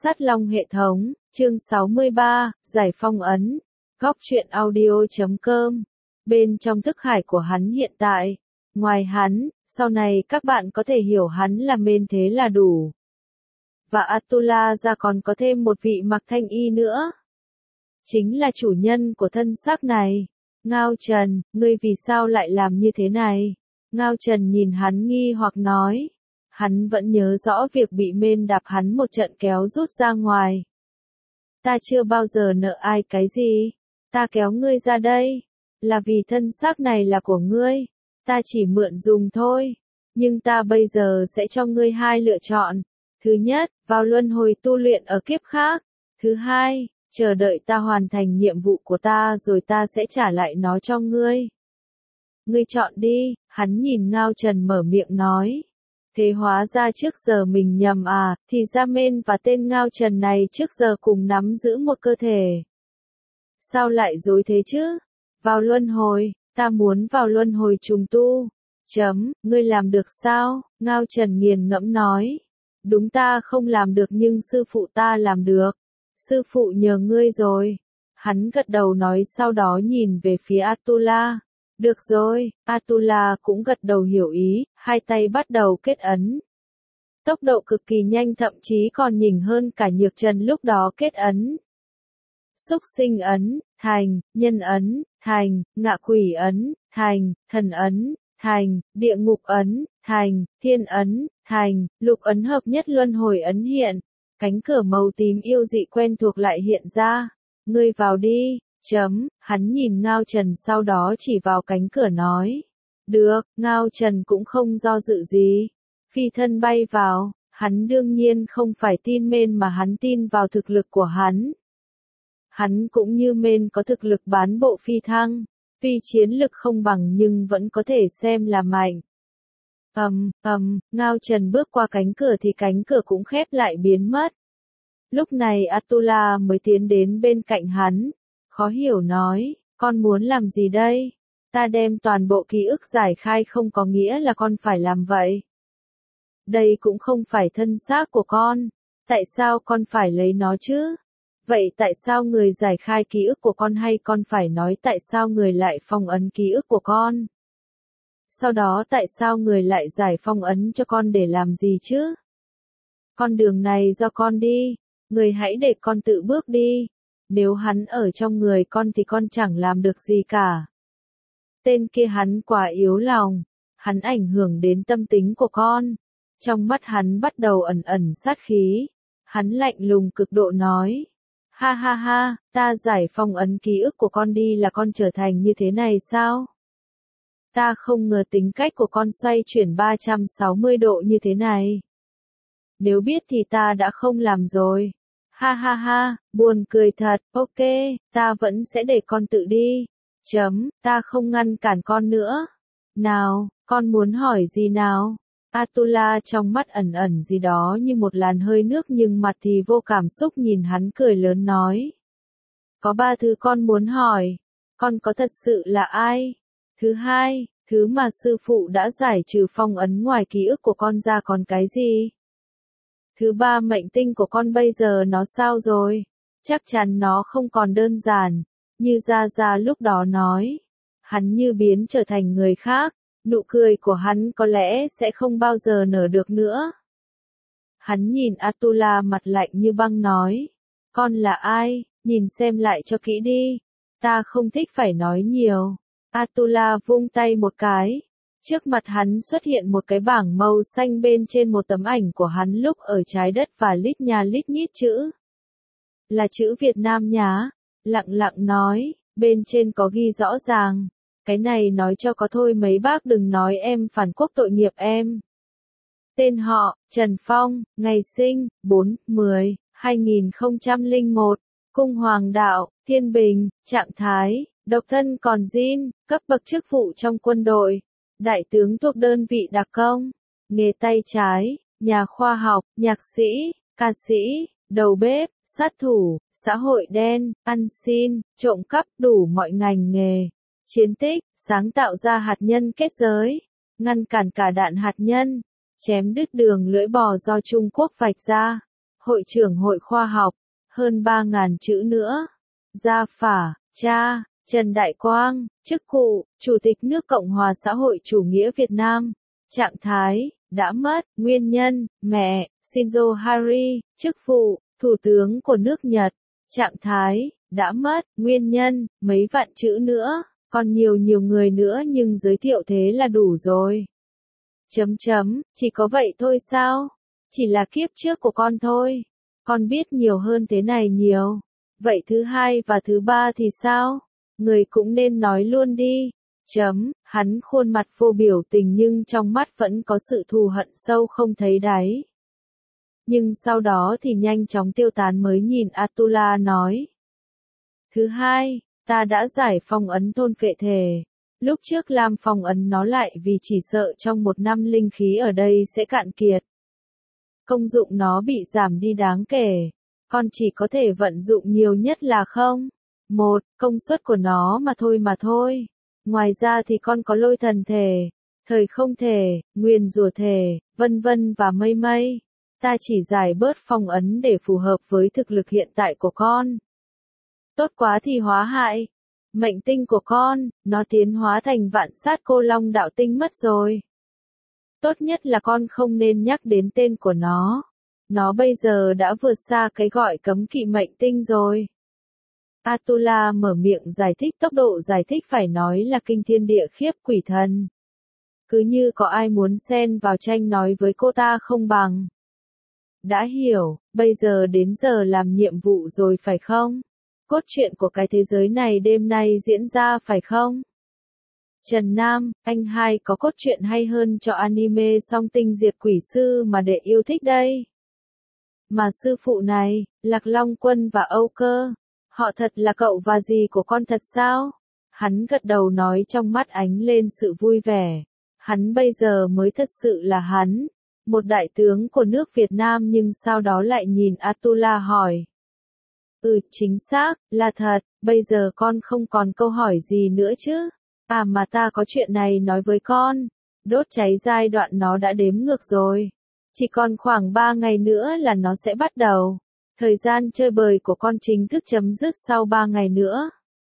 Sát Long hệ thống, chương 63, Giải phong ấn, góc truyện audio.com. Bên trong thức hải của hắn hiện tại, ngoài hắn, sau này các bạn có thể hiểu hắn là Mên thế là đủ. Và Atula ra còn có thêm một vị Mạc Thanh Y nữa. Chính là chủ nhân của thân xác này. Ngao Trần, ngươi vì sao lại làm như thế này? Ngao Trần nhìn hắn nghi hoặc nói. Hắn vẫn nhớ rõ việc bị Mên đạp hắn một trận kéo rút ra ngoài. Ta chưa bao giờ nợ ai cái gì. Ta kéo ngươi ra đây. Là vì thân xác này là của ngươi. Ta chỉ mượn dùng thôi. Nhưng ta bây giờ sẽ cho ngươi hai lựa chọn. Thứ nhất, vào luân hồi tu luyện ở kiếp khác. Thứ hai, chờ đợi ta hoàn thành nhiệm vụ của ta rồi ta sẽ trả lại nó cho ngươi. Ngươi chọn đi, hắn nhìn Ngao Trần mở miệng nói. Thế hóa ra trước giờ mình nhầm à, thì ra Mên và tên Ngao Trần này trước giờ cùng nắm giữ một cơ thể. Sao lại dối thế chứ? Vào luân hồi, ta muốn vào luân hồi trùng tu. Ngươi làm được sao? Ngao Trần nghiền ngẫm nói. Đúng ta không làm được nhưng sư phụ ta làm được. Sư phụ nhờ ngươi rồi. Hắn gật đầu nói sau đó nhìn về phía Atula. Được rồi, Atula cũng gật đầu hiểu ý, hai tay bắt đầu kết ấn. Tốc độ cực kỳ nhanh thậm chí còn nhỉnh hơn cả Nhược Trần lúc đó kết ấn. Xúc sinh ấn, thành, nhân ấn, thành, ngạ quỷ ấn, thành, thần ấn, thành, địa ngục ấn, thành, thiên ấn, thành, lục ấn hợp nhất luân hồi ấn hiện. Cánh cửa màu tím yêu dị quen thuộc lại hiện ra. Ngươi vào đi. Hắn nhìn Ngao Trần sau đó chỉ vào cánh cửa nói. Được, Ngao Trần cũng không do dự gì. Phi thân bay vào, hắn đương nhiên không phải tin Mên mà hắn tin vào thực lực của hắn. Hắn cũng như Mên có thực lực bán bộ phi thăng, tuy chiến lực không bằng nhưng vẫn có thể xem là mạnh. Ngao Trần bước qua cánh cửa thì cánh cửa cũng khép lại biến mất. Lúc này Atula mới tiến đến bên cạnh hắn. Khó hiểu nói, con muốn làm gì đây? Ta đem toàn bộ ký ức giải khai không có nghĩa là con phải làm vậy. Đây cũng không phải thân xác của con. Tại sao con phải lấy nó chứ? Vậy tại sao người giải khai ký ức của con hay con phải nói tại sao người lại phong ấn ký ức của con? Sau đó tại sao người lại giải phong ấn cho con để làm gì chứ? Con đường này do con đi, người hãy để con tự bước đi. Nếu hắn ở trong người con thì con chẳng làm được gì cả. Tên kia hắn quá yếu lòng. Hắn ảnh hưởng đến tâm tính của con. Trong mắt hắn bắt đầu ẩn ẩn sát khí. Hắn lạnh lùng cực độ nói. Ha ha ha, ta giải phong ấn ký ức của con đi là con trở thành như thế này sao? Ta không ngờ tính cách của con xoay chuyển 360 độ như thế này. Nếu biết thì ta đã không làm rồi. Ha ha ha, buồn cười thật, ok, ta vẫn sẽ để con tự đi. Ta không ngăn cản con nữa. Nào, con muốn hỏi gì nào? Atula trong mắt ẩn ẩn gì đó như một làn hơi nước nhưng mặt thì vô cảm xúc nhìn hắn cười lớn nói. Có 3 thứ con muốn hỏi. Con có thật sự là ai? Thứ hai, thứ mà sư phụ đã giải trừ phong ấn ngoài ký ức của con ra còn cái gì? Thứ ba, mệnh tinh của con bây giờ nó sao rồi? Chắc chắn nó không còn đơn giản, như Gia Gia lúc đó nói. Hắn như biến trở thành người khác, nụ cười của hắn có lẽ sẽ không bao giờ nở được nữa. Hắn nhìn Atula mặt lạnh như băng nói. Con là ai? Nhìn xem lại cho kỹ đi. Ta không thích phải nói nhiều. Atula vung tay một cái. Trước mặt hắn xuất hiện một cái bảng màu xanh bên trên một tấm ảnh của hắn lúc ở trái đất và lít nha lít nhít chữ. Là chữ Việt Nam nhá. Lặng lặng nói, bên trên có ghi rõ ràng. Cái này nói cho có thôi mấy bác đừng nói em phản quốc tội nghiệp em. Tên họ, Trần Phong, ngày sinh, 4/10/2001, Cung Hoàng Đạo, Thiên Bình, trạng thái, độc thân còn zin, cấp bậc chức vụ trong quân đội. Đại tướng thuộc đơn vị đặc công, nghề tay trái, nhà khoa học, nhạc sĩ, ca sĩ, đầu bếp, sát thủ, xã hội đen, ăn xin, trộm cắp đủ mọi ngành nghề. Chiến tích, sáng tạo ra hạt nhân kết giới, ngăn cản cả đạn hạt nhân, chém đứt đường lưỡi bò do Trung Quốc vạch ra, hội trưởng hội khoa học, hơn 3.000 chữ nữa. Gia phả, cha, Trần Đại Quang, chức cụ, Chủ tịch nước Cộng hòa xã hội chủ nghĩa Việt Nam. Trạng thái, đã mất, nguyên nhân, mẹ, Shinzo Abe, chức vụ, Thủ tướng của nước Nhật. Trạng thái, đã mất, nguyên nhân, mấy vạn chữ nữa, còn nhiều người nữa nhưng giới thiệu thế là đủ rồi. Chỉ có vậy thôi sao? Chỉ là kiếp trước của con thôi. Con biết nhiều hơn thế này nhiều. Vậy thứ hai và thứ ba thì sao? Người cũng nên nói luôn đi. Hắn khuôn mặt vô biểu tình nhưng trong mắt vẫn có sự thù hận sâu không thấy đáy. Nhưng sau đó thì nhanh chóng tiêu tán mới nhìn Atula nói. Thứ hai, ta đã giải phong ấn thôn phệ thể. Lúc trước làm phong ấn nó lại vì chỉ sợ trong 1 năm linh khí ở đây sẽ cạn kiệt. Công dụng nó bị giảm đi đáng kể. Con chỉ có thể vận dụng nhiều nhất là 1. Công suất của nó mà thôi. Ngoài ra thì con có lôi thần thể, thời không thể, nguyền rủa thể, vân vân và mây. Ta chỉ giải bớt phong ấn để phù hợp với thực lực hiện tại của con. Tốt quá thì hóa hại. Mệnh tinh của con, nó tiến hóa thành vạn sát cô long đạo tinh mất rồi. Tốt nhất là con không nên nhắc đến tên của nó. Nó bây giờ đã vượt xa cái gọi cấm kỵ mệnh tinh rồi. Atula mở miệng giải thích, tốc độ giải thích phải nói là kinh thiên địa khiếp quỷ thần. Cứ như có ai muốn xen vào tranh nói với cô ta không bằng. Đã hiểu, bây giờ đến giờ làm nhiệm vụ rồi phải không? Cốt truyện của cái thế giới này đêm nay diễn ra phải không? Trần Nam, anh hai có cốt truyện hay hơn cho anime song tinh diệt quỷ sư mà đệ yêu thích đây. Mà sư phụ này, Lạc Long Quân và Âu Cơ, họ thật là cậu và dì của con thật sao? Hắn gật đầu nói trong mắt ánh lên sự vui vẻ. Hắn bây giờ mới thật sự là hắn, một đại tướng của nước Việt Nam nhưng sau đó lại nhìn Atula hỏi. Chính xác, là thật, bây giờ con không còn câu hỏi gì nữa chứ? À mà ta có chuyện này nói với con. Đốt cháy giai đoạn nó đã đếm ngược rồi. Chỉ còn khoảng 3 ngày nữa là nó sẽ bắt đầu. Thời gian chơi bời của con chính thức chấm dứt sau 3 ngày nữa.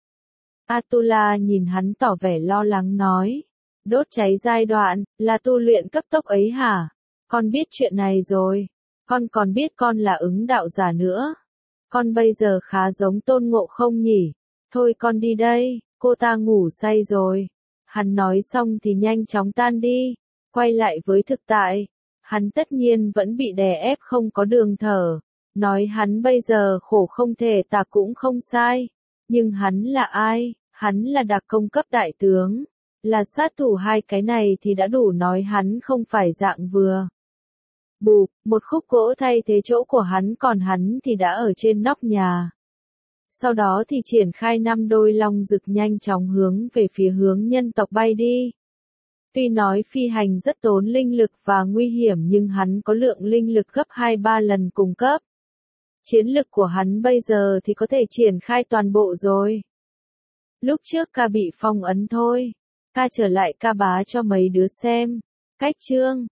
Atula nhìn hắn tỏ vẻ lo lắng nói. Đốt cháy giai đoạn, là tu luyện cấp tốc ấy hả? Con biết chuyện này rồi. Con còn biết con là ứng đạo giả nữa. Con bây giờ khá giống Tôn Ngộ Không nhỉ? Thôi con đi đây, cô ta ngủ say rồi. Hắn nói xong thì nhanh chóng tan đi. Quay lại với thực tại. Hắn tất nhiên vẫn bị đè ép không có đường thở. Nói hắn bây giờ khổ không thể tả cũng không sai. Nhưng hắn là ai? Hắn là đặc công cấp đại tướng. Là sát thủ, hai cái này thì đã đủ nói hắn không phải dạng vừa. Bụp, một khúc gỗ thay thế chỗ của hắn, còn hắn thì đã ở trên nóc nhà. Sau đó thì triển khai 5 đôi long rực nhanh chóng hướng về phía hướng nhân tộc bay đi. Tuy nói phi hành rất tốn linh lực và nguy hiểm nhưng hắn có lượng linh lực gấp 2-3 lần cùng cấp. Chiến lực của hắn bây giờ thì có thể triển khai toàn bộ rồi. Lúc trước ca bị phong ấn thôi. Ca trở lại ca bá cho mấy đứa xem. Cách chương